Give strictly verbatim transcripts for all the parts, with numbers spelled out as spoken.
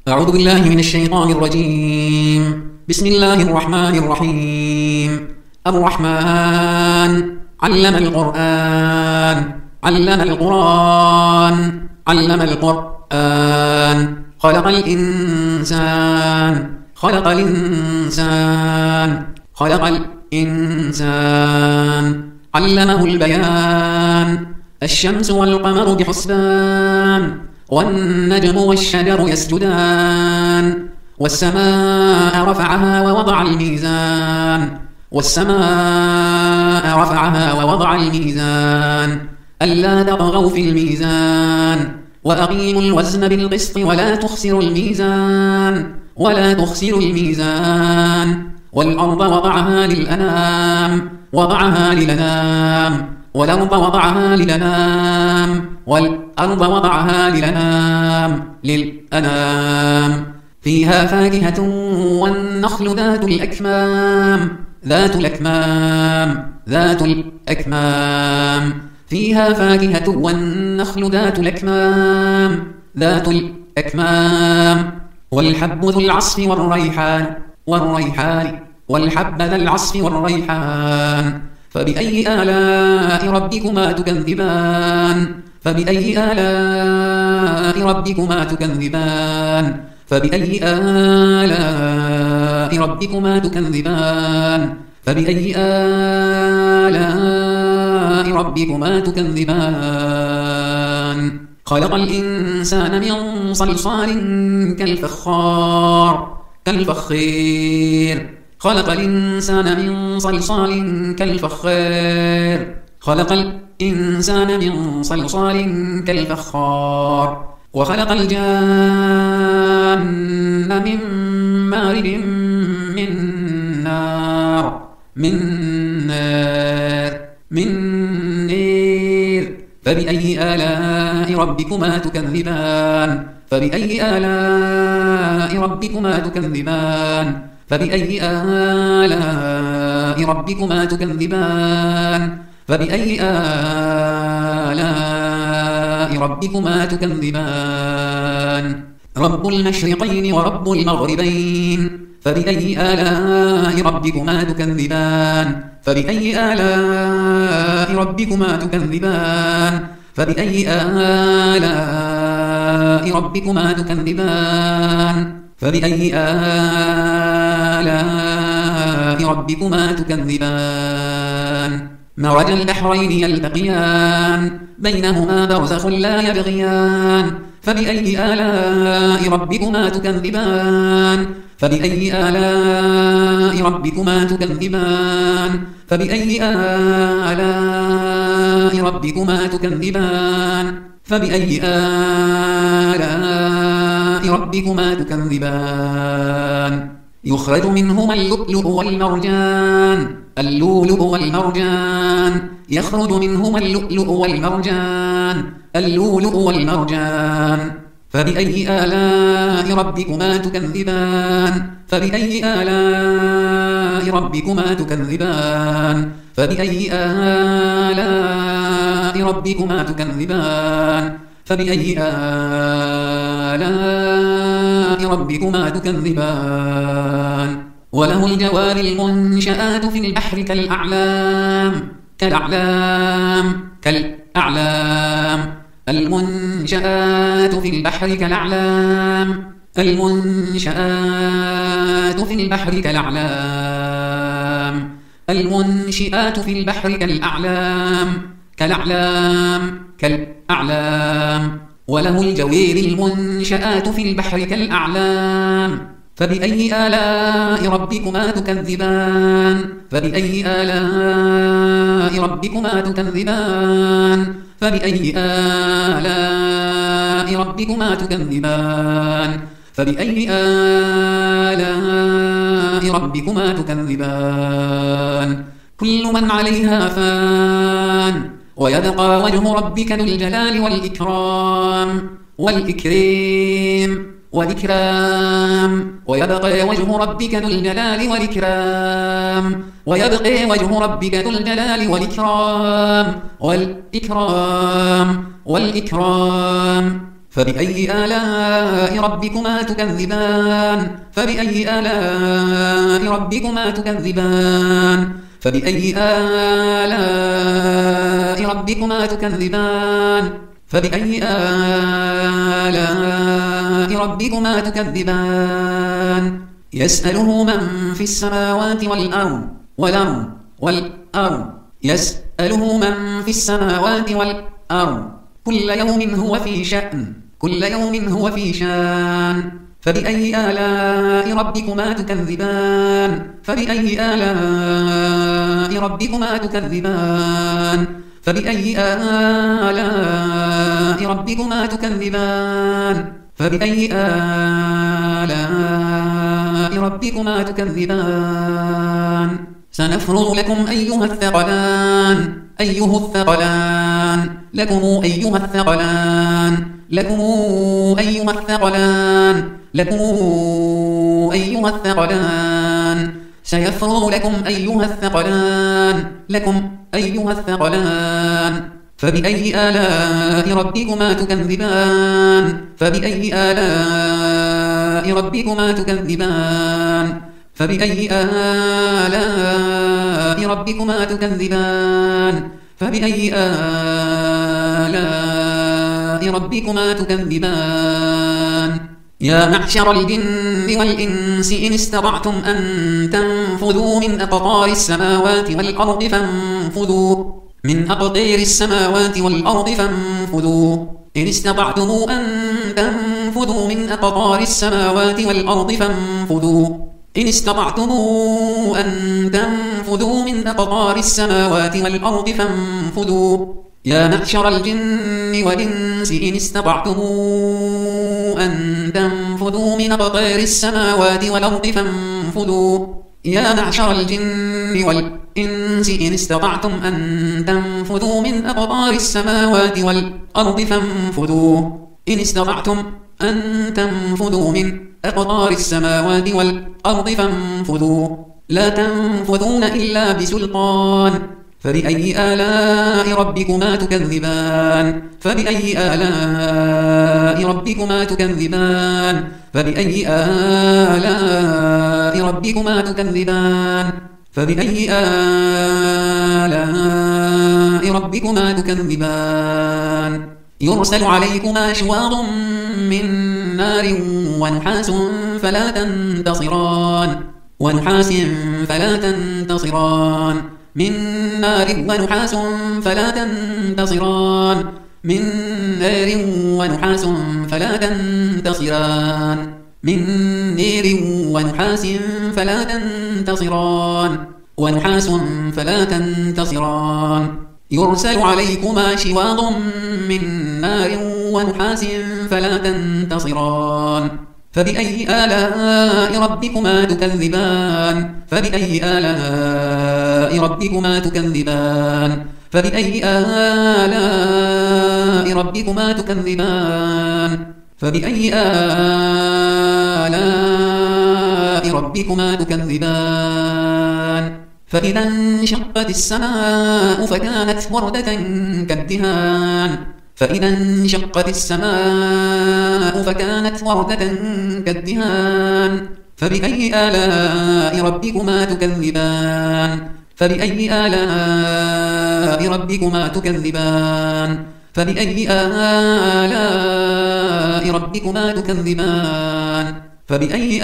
أعوذ بالله من الشيطان الرجيم. بسم الله الرحمن الرحيم. الرحمن علم القرآن علم القرآن علم القرآن خلق الإنسان خلق الإنسان خلق الإنسان علمه البيان. الشمس والقمر بحسبان والنجم والشجر يسجدان والسماء رفعها ووضع الميزان والسماء رفعها ووضع الميزان ألا تطغوا في الميزان وأقيموا الوزن بالقسط ولا تخسروا الميزان ولا تخسروا الميزان والأرض وضعها للأنام وضعها للأنام والأرض وضعها للأنام والأرض وضعها للأنام للأنام فيها فاكهة والنخل ذات الأكمام ذات الأكمام ذات الأكمام فيها فاكهة والنخل ذات الأكمام ذات الأكمام والحب ذو العصف والريحان والريحان والحب ذا العصف والريحان فبأي آلاء ربكما تكذبان فبأي آلاء ربكما تكذبان فبأي آلاء ربكما تكذبان فبأي آلاء ربكما تكذبان خلق الإنسان من صلصال كالفخار كالفخير خلق الإنسان من صلصال كالفخار خلق الإنسان من صلصال كالفخار وخلق الجان من مارج من نار من نار من نير فبأي آلاء ربكما تكذبان فبأي آلاء ربكما تكذبان فبأي آلاء ربكما تكذبان فبأي آلاء ربكما تكذبان رب المشرقين ورب المغربين فبأي آلاء ربكما تكذبان فبأي آلاء ربكما تكذبان فبأي آلاء ربكما تكذبان فبأي آلاء ربكما تكذبان مرج البحرين يلتقيان بينهما برزخ لا يبغيان فبأي آلاء ربكما تكذبان فبأي آلاء ربكما تكذبان فبأي آلاء ربكما تكذبان فبأي آلاء ربكما تكذبان يخرج منهما اللؤلؤ والمرجان اللؤلؤ والمرجان يخرج منهما اللؤلؤ والمرجان اللؤلؤ والمرجان فبأي آلاء ربكما تكذبان فبأي آلاء ربكما تكذبان فبأي آلاء ربكما تكذبان فبأي آلاء ربكما تكذبان وله الجوار المنشآت في البحر كالأعلام كالأعلام كالأعلام المنشآت في البحر كالأعلام المنشآت في البحر كالأعلام المنشآت في البحر كالأعلام كالأعلام كالأعلام وله الجوير المنشآت في البحر كالأعلام فبأي آلاء ربكما تكذبان فبأي آلاء ربكما تكذبان فبأي آلاء ربكما تكذبان فبأي آلاء ربكما تكذبان كل من عليها فان ويبقى وجه ربك ذو الجلال والإكرام والإكرام والإكرام ويبقى وجه ربك ذو الجلال والإكرام ويبقى وجه ربك ذو الجلال والإكرام والإكرام والإكرام فبأي آلاء ربكما تكذبان فبأي آلاء ربكما تكذبان فبأي آلاء ربكما تكذبان فبأي آلاء ربكما تكذبان يسأله من في السماوات والأرض والأرض والأرض يسأله من في السماوات والأرض كل يوم هو في شأن كل يوم هو في شأن فبأي آلاء ربكما تكذبان فبأي آلاء ربكما تكذبان فبأي آلاء ربكما تكذبان فبأي آلاء ربكما تكذبان سنفرغ لكم أيها الثقلان أيها الثقلان لكم أيها الثقلان لكم أيها الثقلان لكم أيها الثقلان سيفرغ لكم أيها الثقلان لكم أيها الثقلان فبأي آلاء ربكما تكذبان فبأي آلاء ربكما تكذبان فبأي آلاء ربكما تكذبان فبأي آلاء ربكما تكذبان يا معشر الجن والإنس إن استطعتم أن تنفذوا من أقطار السماوات والأرض فانفذوا من أقطار السماوات والأرض فانفذوا إن استطعتم أن تنفذوا من أقطار السماوات والأرض فانفذوا إن استطعتم أن تنفذوا من أقطار السماوات والأرض فانفذوا يا معشر الجن والإنس إن استطعتم أن تنفذوا من أقطار السماوات والأرض فانفذوا يا معشر الجن والإنس إن استطعتم أن تنفذوا من أقطار السماوات والأرض فانفذوا إن استطعتم أن تنفذوا من أقطار السماوات والأرض فانفذوا لا تنفذون إلا بسلطان فبأي آلاء ربكما تكذبان فبأي آلاء ربكما تكذبان فبأي آلاء ربكما تكذبان فبأي آلاء ربكما تكذبان يرسل عليكما شواظ من نار ونحاس فلا تنتصران ونحاس فلا تنتصران من نار ونحاس فلا تنتصران من نار ونحاس فلا تنتصران من نار ونحاس فلا تنتصران ونحاس فلا تنتصران يرسل عليكما شواظ من نار ونحاس فلا تنتصران فبأي آلاء ربكما تكذبان فبأي آلاء ربكما تكذبان فبأي آلاء ربكما تكذبان فبأي آلاء ربكما تكذبان فإذا انشقت السماء فكانت وردة كالدهان فإذا انشقت السماء فكانت وردة كالدهان فبأي آلاء ربكما تكذبان فبأي آلاء ربكما تكذبان فبأي آلاء ربكما تكذبان فبأي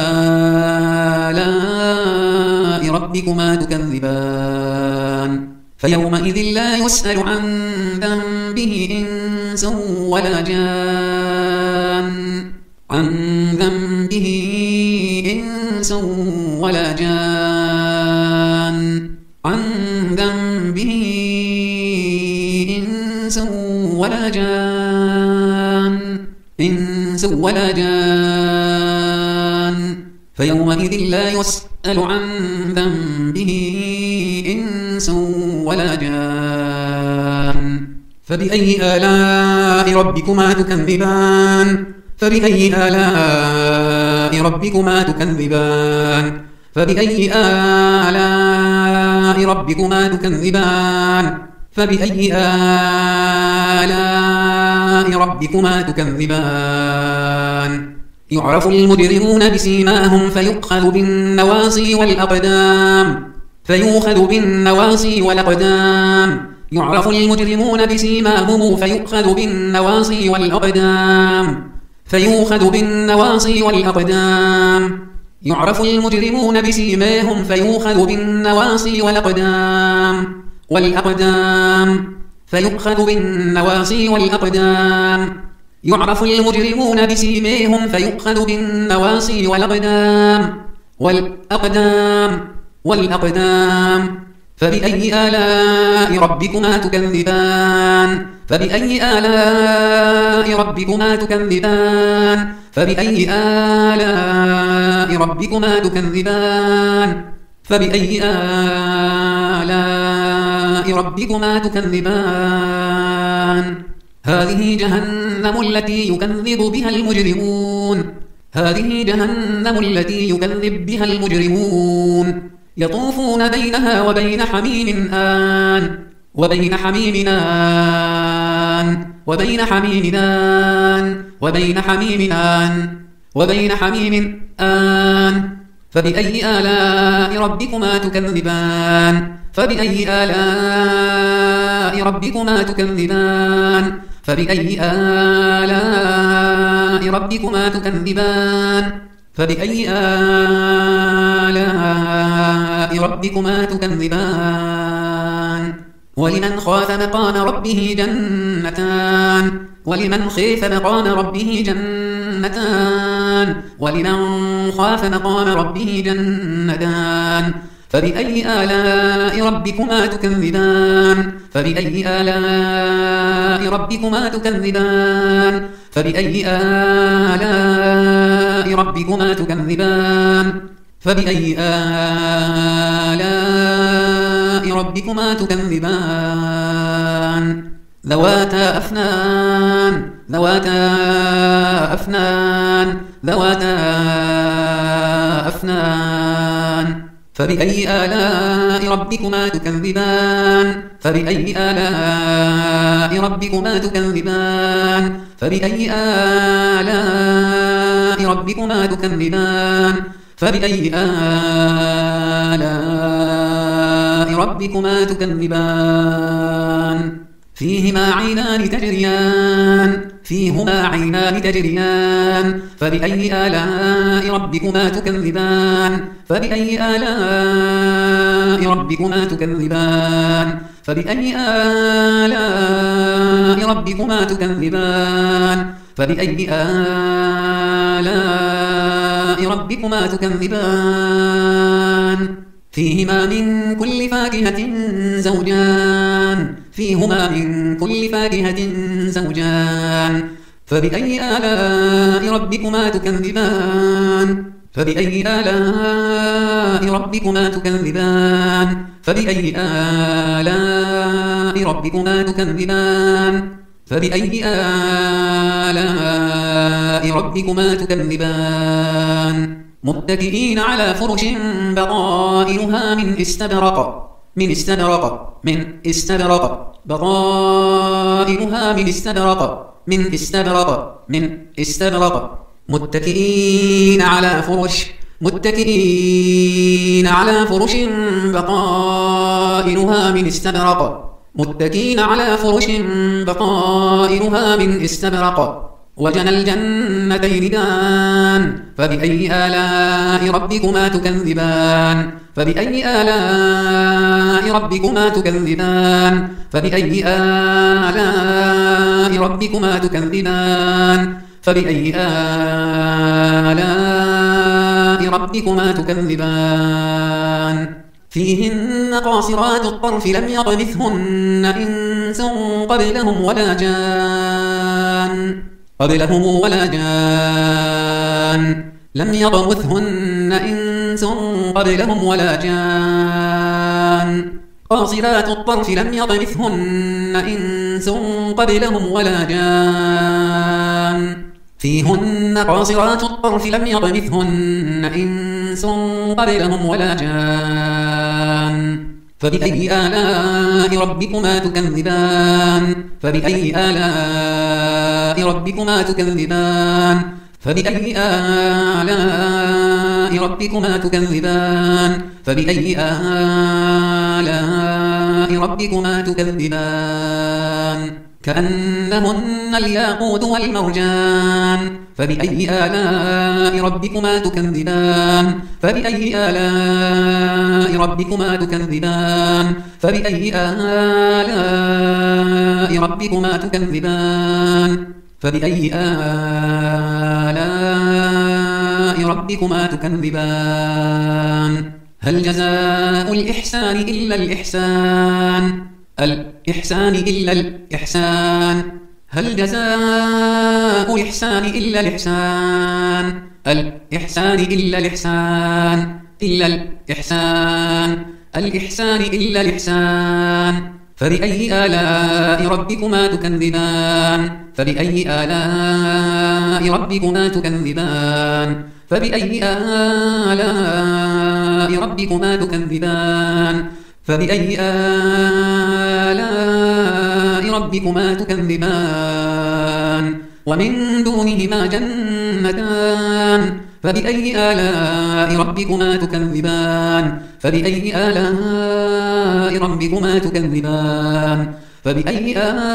آلاء ربكما تكذبان فيومئذ لا يسأل عن ذنبه إنس ولا جان عن ذنبه إنس ولا جان عن ذنبه إنس ولا جان إنس ولا جان فيومئذ لا يسأل عن ذنبه إنس ولا جان فبأي آلاء ربكما تكذبان فبأي آلاء ربكما تكذبان فبأي آلاء ربكما تكذبان فبأي آلاء ربكما تكذبان يعرف المجرمون بسيماهم فيؤخذ بالنواصي والأقدام فيؤخذ بالنواصي والأقدام يعرف المجرمون بسيماهم فيؤخذ بالنواصي والأقدام فيؤخذ بالنواصي والأقدام يعرف المجرمون بسيماهم فيؤخذ بالنواصي والأقدام والأقدام فيؤخذ بالنواصي والأقدام يعرف المجرمون بسيماهم فيؤخذ بالنواصي والأقدام والأقدام والأقدام فبأي آلاء ربكما تكذبان فبأي آلاء ربكما تكذبان فبأي آلاء ربكما تكذبان فبأي آلاء ربكما تكذبان هذه جهنم التي يكذب بها المجرمون هذه جهنم التي يكذب بها المجرمون يطوفون بينها وبين حميم آن وبين حميم آن وبين حميم آن وبين حميم آن وبين حميم آن فبأي آلاء ربكما تكذبان فبأي آلاء ربكما تكذبان فبأي آلاء ربكما تكذبان فبأي آلاء ربكما تكذبان ولمن خاف مقام ربه جنتان ولمن خاف مقام ربه جنتان ولمن خاف مقام ربه جنتان فبأي آلاء ربكما تكذبان فبأي آلاء ربكما تكذبان فبأي آلاء ربكما تكذبان فبأي آلاء ربكما تكذبان ذواتا أفنان ذواتا أفنان ذواتا أفنان فبأي آلاء ربكما تكذبان فبأي آلاء ربكما تكذبان فبأي آلاء ربكما تكذبان فبأي آلاء ربكما تكذبان فيهما عينان تجريان فيهما عينان تجريان فبأي آلاء ربكما تكذبان فبأي آلاء ربكما تكذبان فبأي آلاء ربكما تكذبان فبأي آلاء ربكما تكذبان فيهما من كل فاكهة زوجان فيهما من كل فاكهة زوجان فبأي آلاء ربكما تكذبان فبأي آلاء ربكما تكذبان فبأي آلاء ربكما تكذبان فبأي آلاء ربكما تكذبان متكئين على فرش بطائنها من استبرق من استبرق من استبرق بطائنها من استبرق من استبرق من استبرق متكئين على فرش متكئين على فرش بطائنها من استبرق متكئين على فرش بطائنها من استبرق وجنى الجنتين دان فبأي آلاء ربكما تكذبان فبأي آلاء ربكما تكذبان فبأي آلاء ربكما تكذبان فبأي آلاء ربكما تكذبان فيهن قاصرات الطرف لم يطمثهن إنس قبلهم ولا جان قبلهم ولا جان لم يطمثهن إنس قبلهم ولا جان قاصرات الطرف لم يطمثهن إنس قبلهم ولا جان فيهن قاصرات الطرف لم يطمثهن إنس قبلهم ولا جان فبأي آلاء ربكما تكذبان فبأي آلاء آلاء ربكما تكذبان فبأي آلاء ربكما تكذبان فبأي آلاء ربكما تكذبان كأنهن الياقوت والمرجان فبأي آلاء ربكما تكذبان فبأي آلاء ربكما تكذبان فبأي آلاء ربكما تكذبان فبأي آلاء ربكما تكذبان هل جزاء الإحسان إلا الإحسان الإحسان إلا الإحسان هل جزاء الإحسان إلا الإحسان الإحسان إلا الإحسان إلا الإحسان الإحسان إلا الإحسان فبأي آلاء ربكما تكذبان فبأي آلاء ربكما تكذبان فبأي آلاء ربكما تكذبان فبأي آلاء ربكما تكذبان ومن دونهما جنتان فبأي آلاء ربكما تكذبان فبأي آلاء ربكما تكذبان فبأي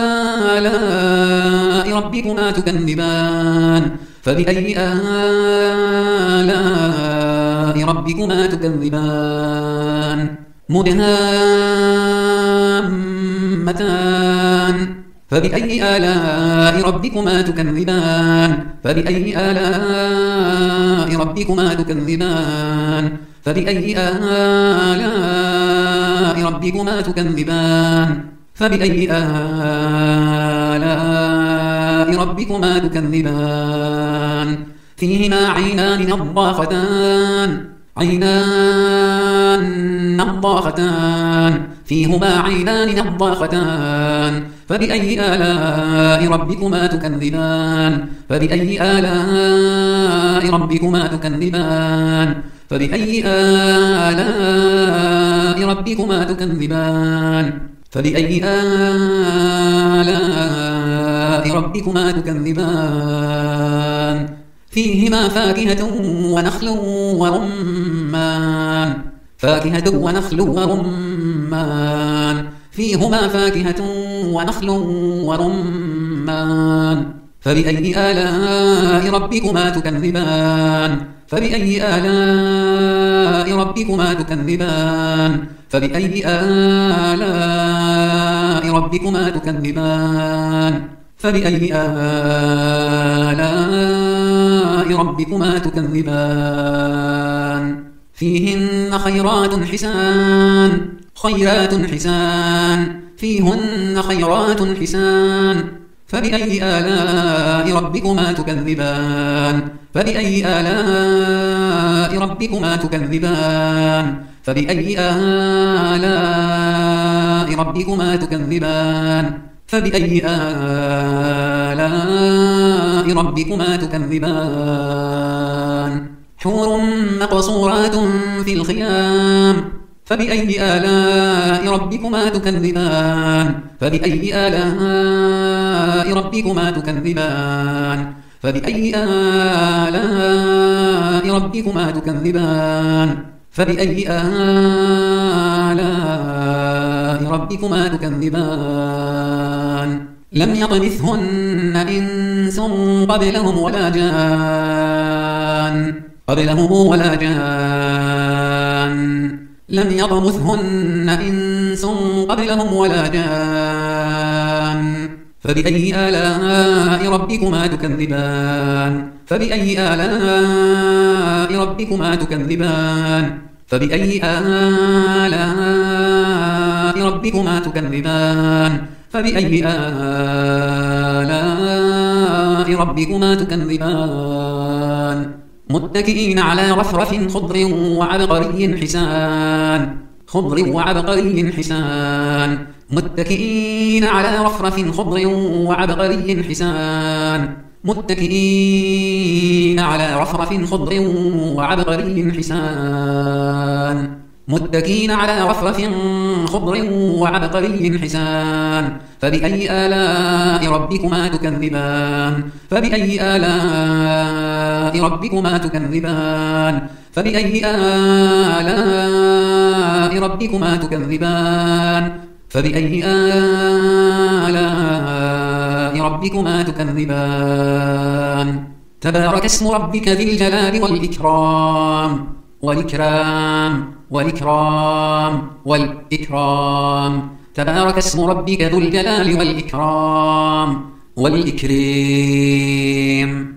آلاء ربكما تكذبان فبأي آلاء ربكما تكذبان مدهامتان فبأي آلاء ربكما تكذبان فبأي آلاء ربكما تكذبان فبأي آلاء ربكما تكذبان فبأي آلاء ربكما تكذبان فيهما عينان نضاختان عينان نضاختان فيهما عينان نضاختان فبأي آلاء ربكما تكذبان فبأي آلاء ربكما تكذبان فبأي آلاء ربكما تكذبان فبأي آلاء ربكما تكذبان فيهما فاكهة ونخل ورمان فاكهة ونخل ورمان فيهما فاكهة ونخل ورمان فبأي آلاء ربكما تكذبان فبأي آلاء ربكما تكذبان فبأي آلاء ربكما تكذبان فبأي آلاء ربكما تكذبان فيهن خيرات حسان خيرات حسان فيهن خيرات حسان فبأي آلاء ربكما تكذبان فبأي آلاء ربكما تكذبان فبأي آلاء ربكما تكذبان فبأي آلاء ربكما تكذبان حور مقصورات في الخيام فبأي آلاء ربكما تكذبان فبأي آلاء ربكما تكذبان فبأي آلاء ربكما تكذبان فبأي آلاء ربكما تكذبان لم يطمثهن إنس قبلهم ولا جان قبلهم ولا جان لم يطمثهن إنس قبلهم ولا جان فبأي آلاء ربكما تكذبان فبأي آلاء ربكما تكذبان فبأي آلاء ربكما تكذبان فبأي آلاء ربكما تكذبان متكئين على رفرف خضر وعبقري حسان خضر وعبقري حسان متكئين على رفرف خضر وعبقري حسان متكئين على رفرف خضر وعبقري حسان متكين على رفرف خضر وعبقري حسان فبأي آلاء ربكما تكذبان فبأي آلاء ربكما تكذبان فبأي آلاء ربكما تكذبان فبأي آلاء ربكما تكذبان تبارك اسم ربك ذي الجلال والإكرام والإكرام والإكرام والإكرام تبارك اسم ربك ذو الجلال والإكرام والإكرام